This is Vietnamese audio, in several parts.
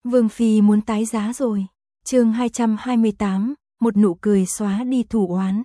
Vương Phi muốn tái giá rồi. Chương 228, một nụ cười xóa đi thù oán.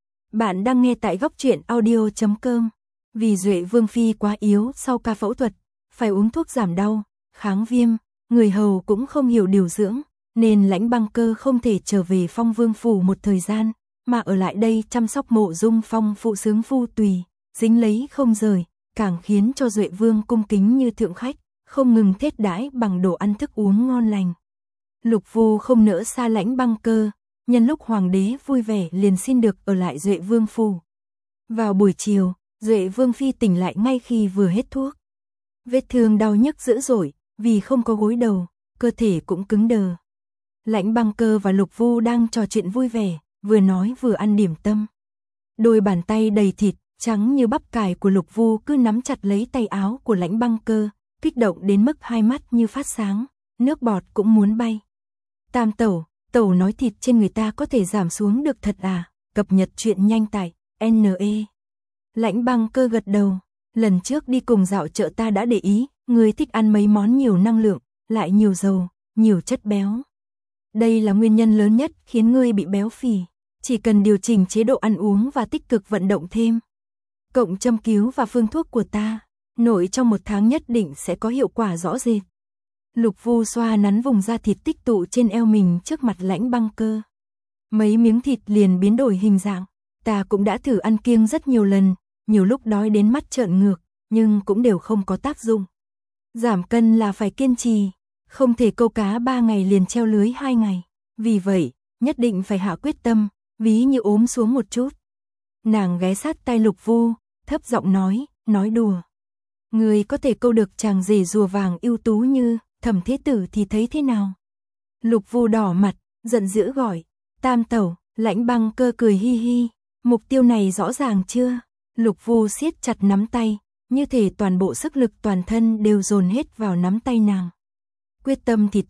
Bạn đang nghe tại góc truyện audio.com. Vì Duệ Vương Phi quá yếu sau ca phẫu thuật, phải uống thuốc giảm đau, kháng viêm, người hầu cũng không hiểu điều dưỡng, nên Lãnh Băng Cơ không thể trở về Phong Vương phủ một thời gian, mà ở lại đây chăm sóc Mộ Dung Phong phụ sướng phu tùy, dính lấy không rời, càng khiến cho Duệ Vương cung kính như thượng khách, không ngừng thết đãi bằng đồ ăn thức uống ngon lành. Lục Vu không nỡ xa Lãnh Băng Cơ, nhân lúc hoàng đế vui vẻ liền xin được ở lại Duệ Vương phủ. Vào buổi chiều, Duệ Vương Phi tỉnh lại ngay khi vừa hết thuốc. Vết thương đau nhức dữ dội, vì không có gối đầu, cơ thể cũng cứng đờ. Lãnh Băng Cơ và Lục Vu đang trò chuyện vui vẻ, vừa nói vừa ăn điểm tâm. Đôi bàn tay đầy thịt, trắng như bắp cải của Lục Vu cứ nắm chặt lấy tay áo của Lãnh Băng Cơ, kích động đến mức hai mắt như phát sáng, nước bọt cũng muốn bay. Tam tẩu, tẩu nói thịt trên người ta có thể giảm xuống được thật à? Cập nhật chuyện nhanh tại NE. Lãnh Băng Cơ gật đầu, lần trước đi cùng dạo chợ ta đã để ý, người thích ăn mấy món nhiều năng lượng, lại nhiều dầu, nhiều chất béo. Đây là nguyên nhân lớn nhất khiến ngươi bị béo phì, chỉ cần điều chỉnh chế độ ăn uống và tích cực vận động thêm. Cộng châm cứu và phương thuốc của ta, nội trong 1 tháng nhất định sẽ có hiệu quả rõ rệt. Lục Vu xoa nắn vùng da thịt tích tụ trên eo mình trước mặt Lãnh Băng Cơ. Mấy miếng thịt liền biến đổi hình dạng, ta cũng đã thử ăn kiêng rất nhiều lần, nhiều lúc đói đến mắt trợn ngược, nhưng cũng đều không có tác dụng. Giảm cân là phải kiên trì, không thể câu cá 3 ngày liền treo lưới 2 ngày. Vì vậy, nhất định phải hạ quyết tâm, ví như ốm xuống một chút. Nàng ghé sát tay Lục Vu, thấp giọng nói đùa. Người có thể câu được chàng rể rùa vàng ưu tú như Thẩm Thế Tử thì thấy thế nào? Lục Vu đỏ mặt, giận dữ gọi, Tam tẩu. Lãnh Băng Cơ cười hi hi, mục tiêu này rõ ràng chưa? Lục Vu siết chặt nắm tay, như thể toàn bộ sức lực toàn thân đều dồn hết vào nắm tay nàng. Quyết tâm thì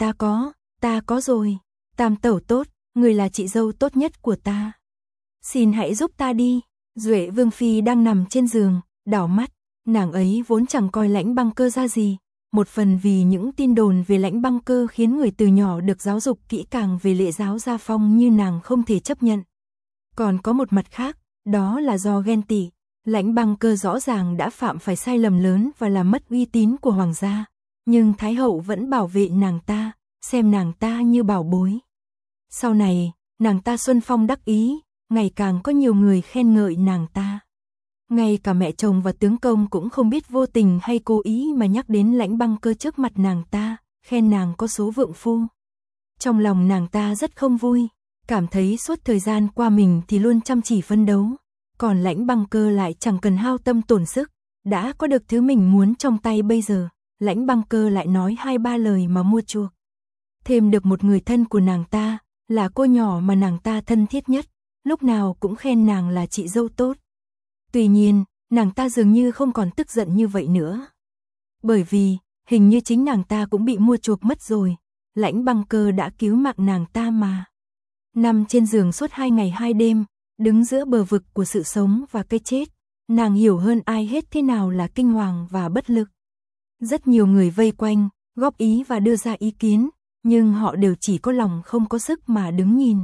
ta có rồi. Tam tẩu tốt, người là chị dâu tốt nhất của ta. Xin hãy giúp ta đi. Duệ Vương Phi đang nằm trên giường, đảo mắt, nàng ấy vốn chẳng coi Lãnh Băng Cơ ra gì. Một phần vì những tin đồn về Lãnh Băng Cơ khiến người từ nhỏ được giáo dục kỹ càng về lễ giáo gia phong như nàng không thể chấp nhận. Còn có một mặt khác, đó là do ghen tị. Lãnh Băng Cơ rõ ràng đã phạm phải sai lầm lớn và làm mất uy tín của hoàng gia, nhưng Thái hậu vẫn bảo vệ nàng ta, xem nàng ta như bảo bối. Sau này, nàng ta xuân phong đắc ý, ngày càng có nhiều người khen ngợi nàng ta. Ngay cả mẹ chồng và tướng công cũng không biết vô tình hay cố ý mà nhắc đến Lãnh Băng Cơ trước mặt nàng ta, khen nàng có số vượng phu. Trong lòng nàng ta rất không vui, cảm thấy suốt thời gian qua mình thì luôn chăm chỉ phấn đấu, còn Lãnh Băng Cơ lại chẳng cần hao tâm tổn sức, đã có được thứ mình muốn trong tay bây giờ, Lãnh Băng Cơ lại nói 2-3 lời mà mua chuộc. Thêm được một người thân của nàng ta, là cô nhỏ mà nàng ta thân thiết nhất, lúc nào cũng khen nàng là chị dâu tốt. Tuy nhiên, nàng ta dường như không còn tức giận như vậy nữa. Bởi vì, hình như chính nàng ta cũng bị mua chuộc mất rồi, Lãnh Băng Cơ đã cứu mạng nàng ta mà. Nằm trên giường suốt 2 ngày 2 đêm, đứng giữa bờ vực của sự sống và cái chết, nàng hiểu hơn ai hết thế nào là kinh hoàng và bất lực. Rất nhiều người vây quanh, góp ý và đưa ra ý kiến, nhưng họ đều chỉ có lòng không có sức mà đứng nhìn.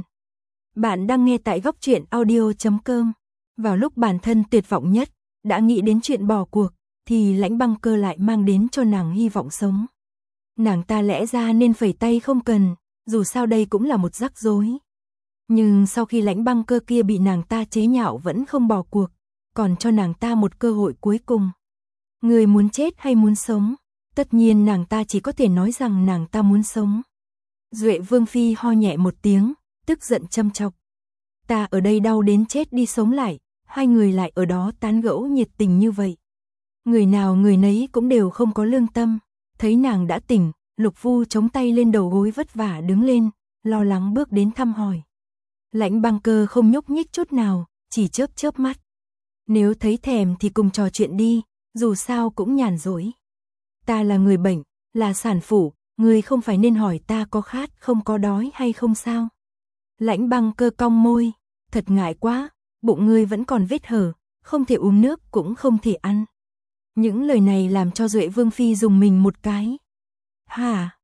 Bạn đang nghe tại góc truyện audio.com. Vào lúc bản thân tuyệt vọng nhất, đã nghĩ đến chuyện bỏ cuộc, thì Lãnh Băng Cơ lại mang đến cho nàng hy vọng sống. Nàng ta lẽ ra nên phẩy tay không cần, dù sao đây cũng là một rắc rối. Nhưng sau khi Lãnh Băng Cơ kia bị nàng ta chế nhạo vẫn không bỏ cuộc, còn cho nàng ta một cơ hội cuối cùng. Người muốn chết hay muốn sống? Tất nhiên nàng ta chỉ có thể nói rằng nàng ta muốn sống. Duệ Vương Phi ho nhẹ một tiếng, tức giận châm chọc. Ta ở đây đau đến chết đi sống lại, hai người lại ở đó tán gẫu nhiệt tình như vậy. Người nào người nấy cũng đều không có lương tâm. Thấy nàng đã tỉnh, Lục Vu chống tay lên đầu gối vất vả đứng lên, lo lắng bước đến thăm hỏi. Lãnh Băng Cơ không nhúc nhích chút nào, chỉ chớp chớp mắt. Nếu thấy thèm thì cùng trò chuyện đi, dù sao cũng nhàn rỗi. Ta là người bệnh, là sản phụ, ngươi không phải nên hỏi ta có khát không có đói hay không sao? Lãnh Băng Cơ cong môi, thật ngại quá, bụng ngươi vẫn còn vết hở, không thể uống nước cũng không thể ăn. Những lời này làm cho Duệ Vương Phi dùng mình một cái. Hả,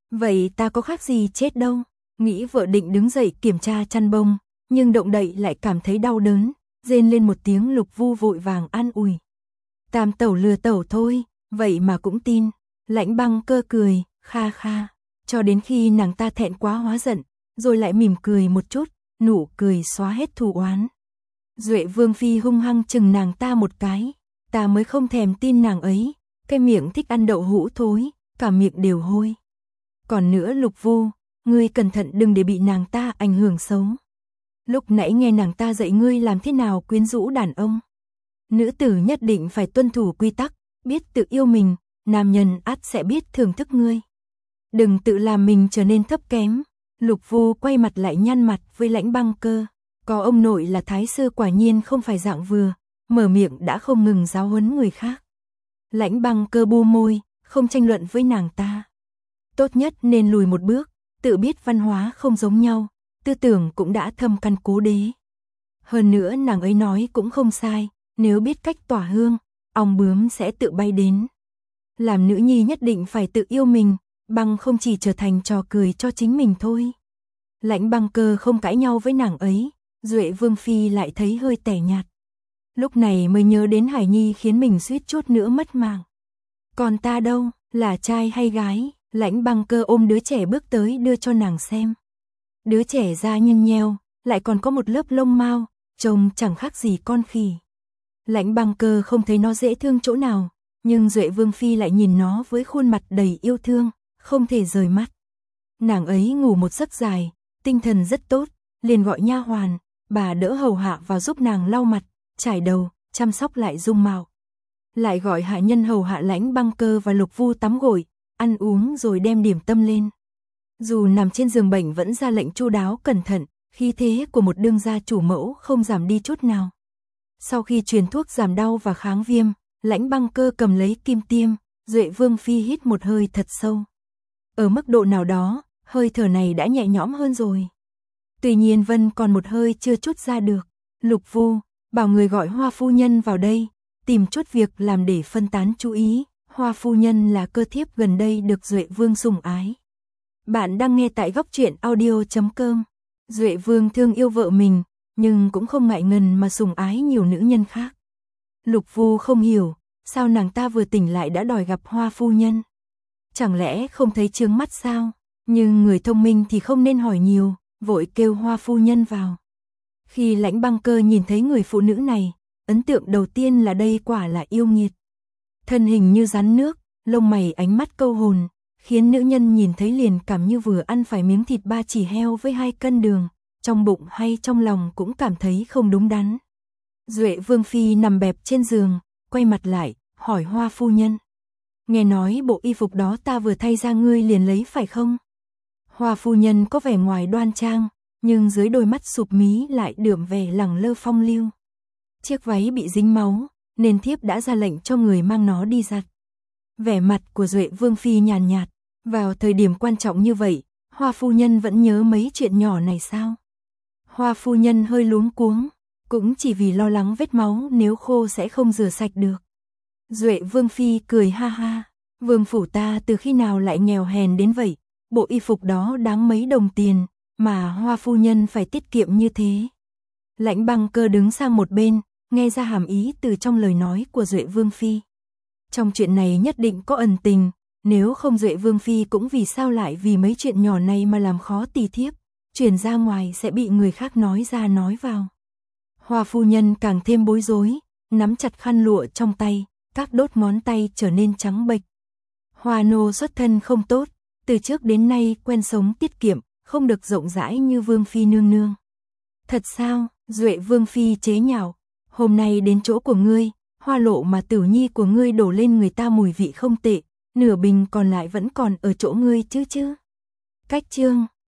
Vậy ta có khác gì chết đâu. Nghĩ vợ định đứng dậy kiểm tra chăn bông, nhưng động đậy lại cảm thấy đau đớn, rên lên một tiếng. Lục Vu vội vàng an ủi. Tam tẩu lừa tẩu thôi, vậy mà cũng tin. Lãnh Băng Cơ cười, kha kha, cho đến khi nàng ta thẹn quá hóa giận, rồi lại mỉm cười một chút, nụ cười xóa hết thù oán. Duệ Vương Phi hung hăng chừng nàng ta một cái, ta mới không thèm tin nàng ấy, cái miệng thích ăn đậu hũ thối, cả miệng đều hôi. Còn nữa Lục Vu, ngươi cẩn thận đừng để bị nàng ta ảnh hưởng xấu. Lúc nãy nghe nàng ta dạy ngươi làm thế nào quyến rũ đàn ông. Nữ tử nhất định phải tuân thủ quy tắc, biết tự yêu mình, nam nhân ắt sẽ biết thưởng thức ngươi. Đừng tự làm mình trở nên thấp kém. Lục Vu quay mặt lại nhăn mặt với Lãnh Băng Cơ. Có ông nội là thái sư quả nhiên không phải dạng vừa, mở miệng đã không ngừng giáo huấn người khác. Lãnh Băng Cơ bu môi, không tranh luận với nàng ta. Tốt nhất nên lùi một bước, tự biết văn hóa không giống nhau, tư tưởng cũng đã thâm căn cố đế. Hơn nữa nàng ấy nói cũng không sai, nếu biết cách tỏa hương, ong bướm sẽ tự bay đến. Làm nữ nhi nhất định phải tự yêu mình, bằng không chỉ trở thành trò cười cho chính mình thôi. Lãnh Băng Cơ không cãi nhau với nàng ấy, Duệ Vương Phi lại thấy hơi tẻ nhạt. Lúc này mới nhớ đến Hải Nhi khiến mình suýt chút nữa mất mạng. Còn ta đâu, là trai hay gái? Lãnh Băng Cơ ôm đứa trẻ bước tới đưa cho nàng xem. Đứa trẻ da nhăn nheo, lại còn có một lớp lông mao, trông chẳng khác gì con khỉ. Lãnh Băng Cơ không thấy nó dễ thương chỗ nào, nhưng Duệ Vương Phi lại nhìn nó với khuôn mặt đầy yêu thương, không thể rời mắt. Nàng ấy ngủ một giấc dài, tinh thần rất tốt, liền gọi nha hoàn, bà đỡ hầu hạ vào giúp nàng lau mặt, chải đầu, chăm sóc lại dung mạo. Lại gọi hạ nhân hầu hạ Lãnh Băng Cơ và Lục Vu tắm gội, ăn uống rồi đem điểm tâm lên. Dù nằm trên giường bệnh vẫn ra lệnh chu đáo cẩn thận, khí thế của một đương gia chủ mẫu không giảm đi chút nào. Sau khi truyền thuốc giảm đau và kháng viêm, Lãnh Băng Cơ cầm lấy kim tiêm, Duệ Vương Phi hít một hơi thật sâu. Ở mức độ nào đó, hơi thở này đã nhẹ nhõm hơn rồi. Tuy nhiên Vân còn một hơi chưa trút ra được. Lục Vu, bảo người gọi Hoa phu nhân vào đây, tìm chút việc làm để phân tán chú ý. Hoa phu nhân là cơ thiếp gần đây được Duệ Vương sủng ái. Bạn đang nghe tại góc truyện audio.com. Duệ Vương thương yêu vợ mình, nhưng cũng không ngại ngần mà sủng ái nhiều nữ nhân khác. Lục Vu không hiểu, sao nàng ta vừa tỉnh lại đã đòi gặp Hoa phu nhân. Chẳng lẽ không thấy chướng mắt sao? Nhưng người thông minh thì không nên hỏi nhiều, vội kêu Hoa phu nhân vào. Khi Lãnh Băng Cơ nhìn thấy người phụ nữ này, ấn tượng đầu tiên là đây quả là yêu nghiệt. Thân hình như rắn nước, lông mày ánh mắt câu hồn, khiến nữ nhân nhìn thấy liền cảm như vừa ăn phải miếng thịt ba chỉ heo với 2 cân đường, trong bụng hay trong lòng cũng cảm thấy không đúng đắn. Duệ Vương Phi nằm bẹp trên giường, quay mặt lại, hỏi Hoa phu nhân. Nghe nói bộ y phục đó ta vừa thay ra ngươi liền lấy phải không? Hoa phu nhân có vẻ ngoài đoan trang, nhưng dưới đôi mắt sụp mí lại đượm vẻ lẳng lơ phong lưu. Chiếc váy bị dính máu, nên thiếp đã ra lệnh cho người mang nó đi giặt. Vẻ mặt của Duệ Vương Phi nhàn nhạt, vào thời điểm quan trọng như vậy, Hoa phu nhân vẫn nhớ mấy chuyện nhỏ này sao? Hoa phu nhân hơi luống cuống, cũng chỉ vì lo lắng vết máu nếu khô sẽ không rửa sạch được. Duệ Vương Phi cười ha ha, vương phủ ta từ khi nào lại nghèo hèn đến vậy, bộ y phục đó đáng mấy đồng tiền, mà Hoa phu nhân phải tiết kiệm như thế. Lãnh Băng Cơ đứng sang một bên, nghe ra hàm ý từ trong lời nói của Duệ Vương Phi. Trong chuyện này nhất định có ẩn tình, nếu không Duệ Vương Phi cũng vì sao lại vì mấy chuyện nhỏ này mà làm khó tỳ thiếp, truyền ra ngoài sẽ bị người khác nói ra nói vào. Hoa phu nhân càng thêm bối rối, nắm chặt khăn lụa trong tay, các đốt ngón tay trở nên trắng bệch. Hoa nô xuất thân không tốt, từ trước đến nay quen sống tiết kiệm, không được rộng rãi như Vương Phi nương nương. Thật sao? Duệ Vương Phi chế nhạo, hôm nay đến chỗ của ngươi, hoa lộ mà Tử Nhi của ngươi đổ lên người ta mùi vị không tệ, nửa bình còn lại vẫn còn ở chỗ ngươi chứ. Cách chương